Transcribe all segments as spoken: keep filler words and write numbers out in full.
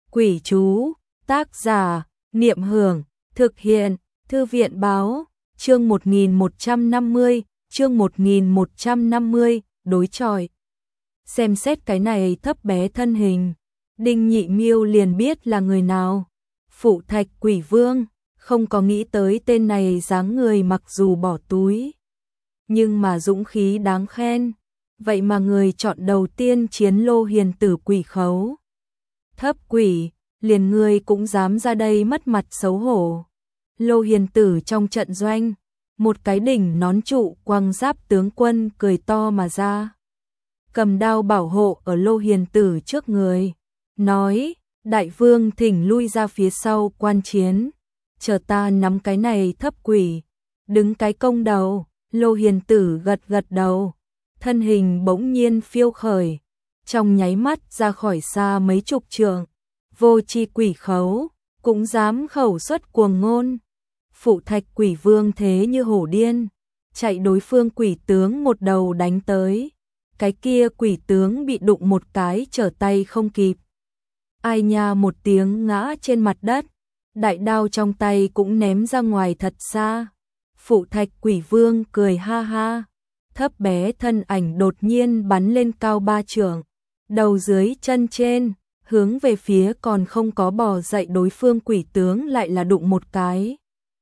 Quỷ chú, tác giả, Niệm Hưởng, thực hiện, Thư viện báo, chương một nghìn một trăm năm mươi, chương một nghìn một trăm năm mươi, đối chọi. Xem xét cái này thấp bé thân hình, Đinh Nhị Miêu liền biết là người nào. Phụ Thạch Quỷ Vương, không có nghĩ tới tên này dáng người mặc dù bỏ túi, nhưng mà dũng khí đáng khen. Vậy mà người chọn đầu tiên chiến Lô Hiền Tử quỷ khấu. Thấp quỷ, liền ngươi cũng dám ra đây mất mặt xấu hổ. Lô Hiền Tử trong trận doanh, một cái đỉnh nón trụ quang giáp tướng quân cười to mà ra. Cầm đao bảo hộ ở Lô Hiền Tử trước người, nói, đại vương thỉnh lui ra phía sau quan chiến, chờ ta nắm cái này thấp quỷ, đứng cái công đầu. Lô Hiền Tử gật gật đầu, thân hình bỗng nhiên phiêu khởi, trong nháy mắt ra khỏi xa mấy chục trượng. Vô chi quỷ khấu, cũng dám khẩu xuất cuồng ngôn. Phụ Thạch Quỷ Vương thế như hổ điên, chạy đối phương quỷ tướng một đầu đánh tới. Cái kia quỷ tướng bị đụng một cái trở tay không kịp. Ai nha một tiếng ngã trên mặt đất, đại đao trong tay cũng ném ra ngoài thật xa. Phụ Thạch Quỷ Vương cười ha ha, thấp bé thân ảnh đột nhiên bắn lên cao ba trượng, đầu dưới chân trên, hướng về phía còn không có bò dậy đối phương quỷ tướng lại là đụng một cái.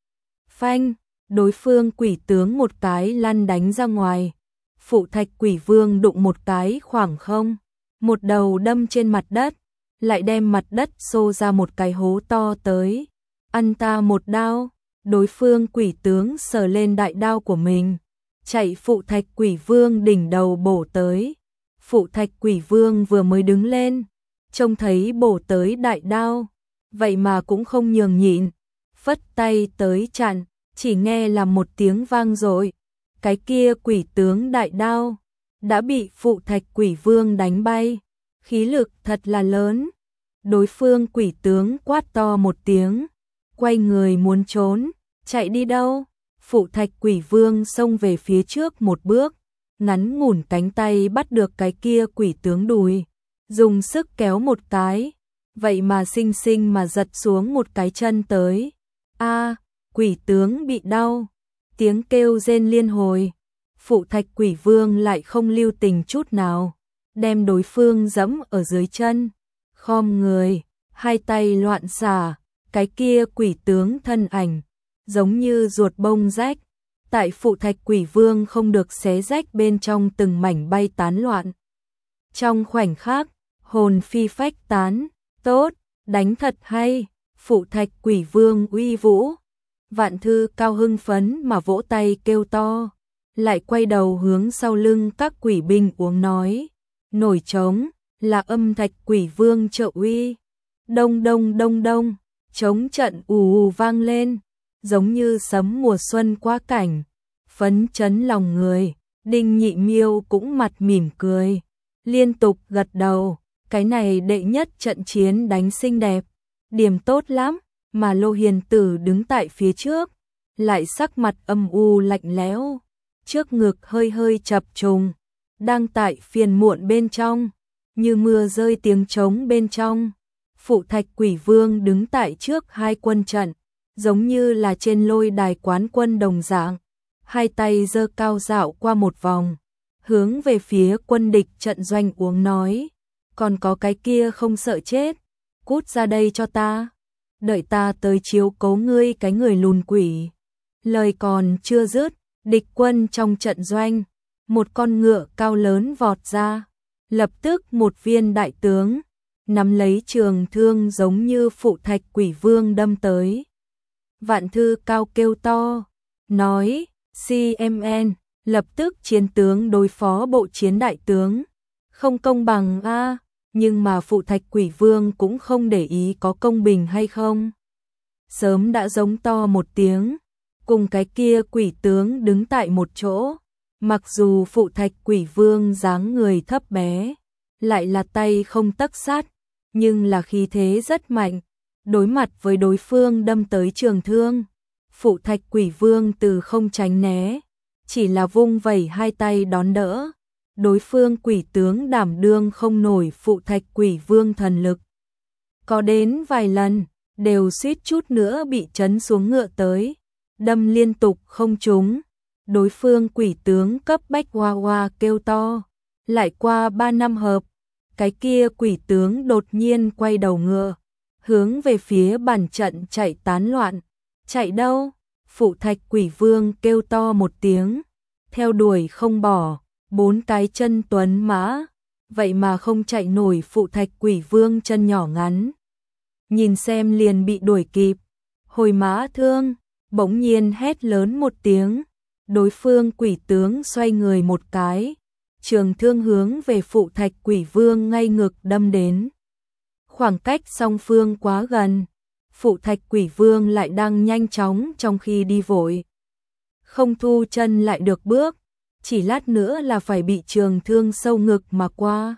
Phanh, đối phương quỷ tướng một cái lăn đánh ra ngoài. Phụ Thạch Quỷ Vương đụng một cái khoảng không, một đầu đâm trên mặt đất, lại đem mặt đất xô ra một cái hố to tới. Ăn ta một đao. Đối phương quỷ tướng sờ lên đại đao của mình, chạy Phụ Thạch Quỷ Vương đỉnh đầu bổ tới. Phụ Thạch Quỷ Vương vừa mới đứng lên, trông thấy bổ tới đại đao, vậy mà cũng không nhường nhịn, phất tay tới chặn, chỉ nghe là một tiếng vang dội, cái kia quỷ tướng đại đao đã bị Phụ Thạch Quỷ Vương đánh bay, khí lực thật là lớn. Đối phương quỷ tướng quát to một tiếng, quay người muốn trốn, chạy đi đâu? Phụ Thạch Quỷ Vương xông về phía trước một bước, ngắn ngủn cánh tay bắt được cái kia quỷ tướng đùi, dùng sức kéo một cái, vậy mà xinh xinh mà giật xuống một cái chân tới. A, quỷ tướng bị đau, tiếng kêu rên liên hồi. Phụ Thạch Quỷ Vương lại không lưu tình chút nào, đem đối phương giẫm ở dưới chân, khom người, hai tay loạn xả, cái kia quỷ tướng thân ảnh giống như ruột bông rách, tại Phụ Thạch Quỷ Vương không được xé rách bên trong từng mảnh bay tán loạn. Trong khoảnh khắc, hồn phi phách tán, tốt, đánh thật hay. Phụ Thạch Quỷ Vương uy vũ. Vạn Thư Cao hưng phấn mà vỗ tay kêu to, lại quay đầu hướng sau lưng các quỷ binh uống nói, nổi trống, là âm Thạch Quỷ Vương trợ uy. Đông đông đông đông, trống trận ù ù vang lên, giống như sấm mùa xuân qua cảnh, phấn chấn lòng người. Đinh Nhị Miêu cũng mặt mỉm cười, liên tục gật đầu, cái này đệ nhất trận chiến đánh xinh đẹp, điểm tốt lắm. Mà Lô Hiền Tử đứng tại phía trước, lại sắc mặt âm u lạnh lẽo, trước ngực hơi hơi chập trùng, đang tại phiền muộn bên trong, như mưa rơi tiếng trống bên trong. Phụ Thạch Quỷ Vương đứng tại trước hai quân trận, giống như là trên lôi đài quán quân đồng dạng, hai tay giơ cao dạo qua một vòng, hướng về phía quân địch trận doanh uống nói, còn có cái kia không sợ chết, cút ra đây cho ta, đợi ta tới chiếu cố ngươi cái người lùn quỷ. Lời còn chưa dứt, địch quân trong trận doanh, một con ngựa cao lớn vọt ra, lập tức một viên đại tướng nắm lấy trường thương giống như Phụ Thạch Quỷ Vương đâm tới. Vạn Thư Cao kêu to, nói, xê em en, lập tức chiến tướng đối phó bộ chiến đại tướng, không công bằng a. À, nhưng mà Phụ Thạch Quỷ Vương cũng không để ý có công bình hay không, sớm đã giống to một tiếng, cùng cái kia quỷ tướng đứng tại một chỗ. Mặc dù Phụ Thạch Quỷ Vương dáng người thấp bé, lại là tay không tấc sắt, nhưng là khí thế rất mạnh. Đối mặt với đối phương đâm tới trường thương, Phụ Thạch Quỷ Vương từ không tránh né, chỉ là vung vẩy hai tay đón đỡ. Đối phương quỷ tướng đảm đương không nổi Phụ Thạch Quỷ Vương thần lực. có đến vài lần, đều suýt chút nữa bị chấn xuống ngựa tới, đâm liên tục không trúng. Đối phương quỷ tướng cấp bách hoa hoa kêu to, lại qua ba năm hợp, cái kia quỷ tướng đột nhiên quay đầu ngựa, hướng về phía bản trận chạy tán loạn. Chạy đâu? Phụ Thạch Quỷ Vương kêu to một tiếng, theo đuổi không bỏ, bốn cái chân tuấn mã, vậy mà không chạy nổi Phụ Thạch Quỷ Vương chân nhỏ ngắn. Nhìn xem liền bị đuổi kịp, hồi mã thương, bỗng nhiên hét lớn một tiếng, đối phương quỷ tướng xoay người một cái, trường thương hướng về Phụ Thạch Quỷ Vương ngay ngực đâm đến. Khoảng cách song phương quá gần, Phụ Thạch Quỷ Vương lại đang nhanh chóng trong khi đi vội. Không thu chân lại được bước, chỉ lát nữa là phải bị trường thương sâu ngực mà qua.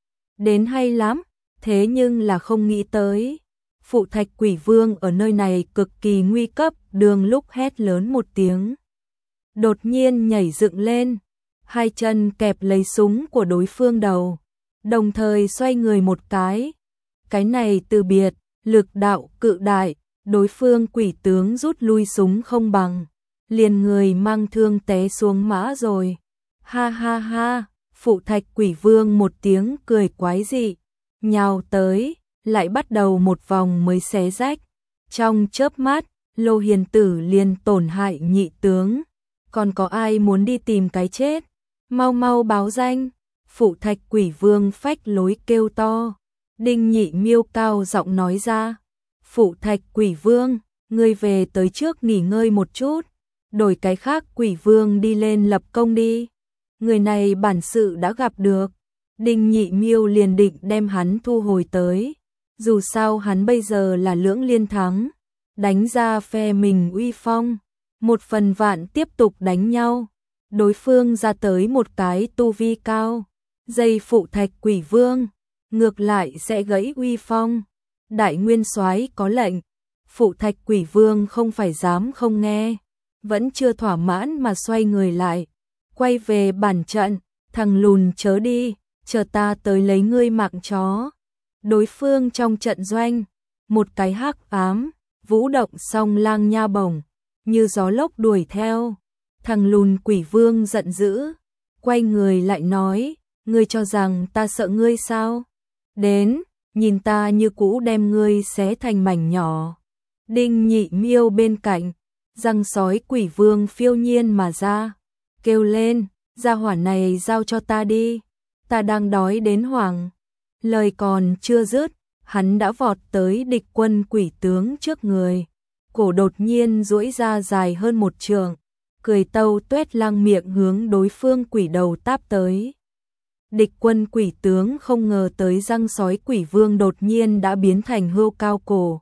Đến hay lắm, thế nhưng là không nghĩ tới. Phụ Thạch Quỷ Vương ở nơi này cực kỳ nguy cấp, đường lúc hét lớn một tiếng. Đột nhiên nhảy dựng lên, hai chân kẹp lấy súng của đối phương đầu, đồng thời xoay người một cái. Cái này từ biệt, lực đạo cự đại, đối phương quỷ tướng rút lui súng không bằng, liền người mang thương té xuống mã rồi. Ha ha ha, Phụ Thạch Quỷ Vương một tiếng cười quái dị, nhào tới, lại bắt đầu một vòng mới xé rách. Trong chớp mắt, Lô Hiền Tử liền tổn hại nhị tướng, còn có ai muốn đi tìm cái chết? Mau mau báo danh. Phụ Thạch Quỷ Vương phách lối kêu to. Đinh Nhị Miêu cao giọng nói ra, Phụ Thạch Quỷ Vương, ngươi về tới trước nghỉ ngơi một chút, đổi cái khác Quỷ Vương đi lên lập công đi. Người này bản sự đã gặp được. Đinh Nhị Miêu liền định đem hắn thu hồi tới, dù sao hắn bây giờ là lưỡng liên thắng, đánh ra phe mình uy phong, một phần vạn tiếp tục đánh nhau. Đối phương ra tới một cái tu vi cao, dây Phụ Thạch Quỷ Vương, ngược lại sẽ gãy uy phong. Đại Nguyên Soái có lệnh, Phụ Thạch Quỷ Vương không phải dám không nghe, vẫn chưa thỏa mãn mà xoay người lại, quay về bản trận, thằng lùn chớ đi, chờ ta tới lấy ngươi mạng chó. Đối phương trong trận doanh, một cái hắc ám, vũ động song lang nha bổng, như gió lốc đuổi theo. Thằng lùn Quỷ Vương giận dữ, quay người lại nói, ngươi cho rằng ta sợ ngươi sao? Đến, nhìn ta như cũ đem ngươi xé thành mảnh nhỏ. Đinh Nhị Miêu bên cạnh, răng sói Quỷ Vương phiêu nhiên mà ra, kêu lên, gia hỏa này giao cho ta đi, ta đang đói đến hoảng. Lời còn chưa dứt, hắn đã vọt tới địch quân quỷ tướng trước người, cổ đột nhiên duỗi ra dài hơn một trượng, cười tâu tuét lang miệng hướng đối phương quỷ đầu táp tới. Địch quân quỷ tướng không ngờ tới răng sói Quỷ Vương đột nhiên đã biến thành hươu cao cổ,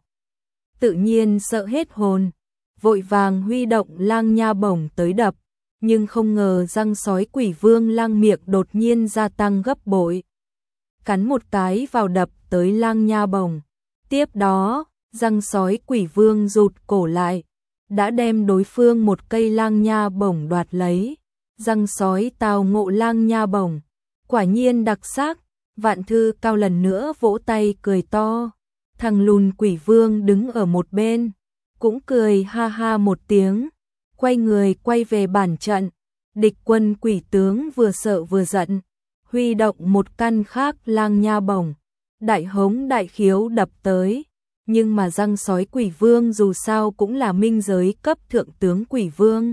tự nhiên sợ hết hồn, vội vàng huy động lang nha bổng tới đập, nhưng không ngờ răng sói Quỷ Vương lang miệng đột nhiên gia tăng gấp bội, cắn một cái vào đập tới lang nha bổng. Tiếp đó, răng sói Quỷ Vương rụt cổ lại, đã đem đối phương một cây lang nha bổng đoạt lấy. Răng sói tào ngộ lang nha bổng, quả nhiên đặc sắc. Vạn Thư Cao lần nữa vỗ tay cười to. Thằng lùn Quỷ Vương đứng ở một bên, cũng cười ha ha một tiếng, quay người quay về bản trận. Địch quân quỷ tướng vừa sợ vừa giận, huy động một căn khác lang nha bổng, đại hống đại khiếu đập tới. Nhưng mà răng sói Quỷ Vương dù sao cũng là minh giới cấp thượng tướng Quỷ Vương,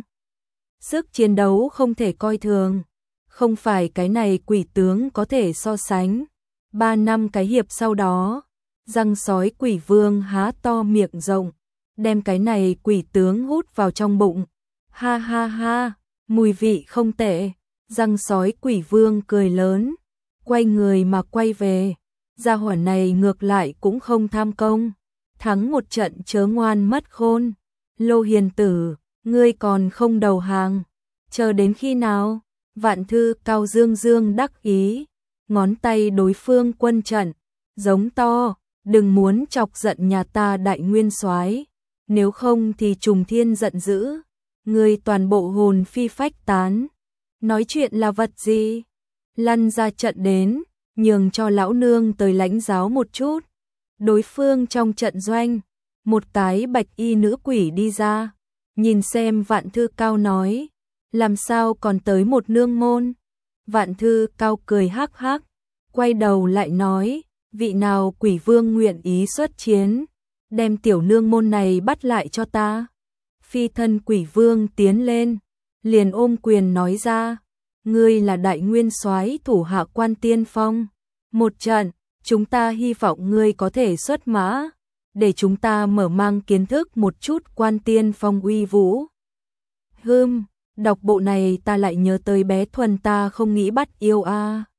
sức chiến đấu không thể coi thường, không phải cái này quỷ tướng có thể so sánh. Ba năm cái hiệp sau đó, răng sói Quỷ Vương há to miệng rộng, đem cái này quỷ tướng hút vào trong bụng. Ha ha ha, mùi vị không tệ. Răng sói Quỷ Vương cười lớn, quay người mà quay về. Gia hỏa này ngược lại cũng không tham công, thắng một trận chớ ngoan mất khôn. Lô Hiền Tử, ngươi còn không đầu hàng, chờ đến khi nào? Vạn Thư Cao dương dương đắc ý, ngón tay đối phương quân trận, giống to, đừng muốn chọc giận nhà ta Đại Nguyên Soái, nếu không thì trùng thiên giận dữ, ngươi toàn bộ hồn phi phách tán. Nói chuyện là vật gì? Lăn ra trận đến, nhường cho lão nương tới lãnh giáo một chút. Đối phương trong trận doanh, một cái bạch y nữ quỷ đi ra, nhìn xem Vạn Thư Cao nói, làm sao còn tới một nương môn? Vạn Thư Cao cười hắc hắc, quay đầu lại nói, vị nào quỷ vương nguyện ý xuất chiến, đem tiểu nương môn này bắt lại cho ta. Phi thân quỷ vương tiến lên, liền ôm quyền nói ra, ngươi là đại nguyên soái thủ hạ Quan Tiên Phong, một trận, chúng ta hy vọng ngươi có thể xuất mã, để chúng ta mở mang kiến thức một chút Quan Tiên Phong uy vũ. Hừm, đọc bộ này ta lại nhớ tới bé Thuần ta không nghĩ bắt yêu a. À.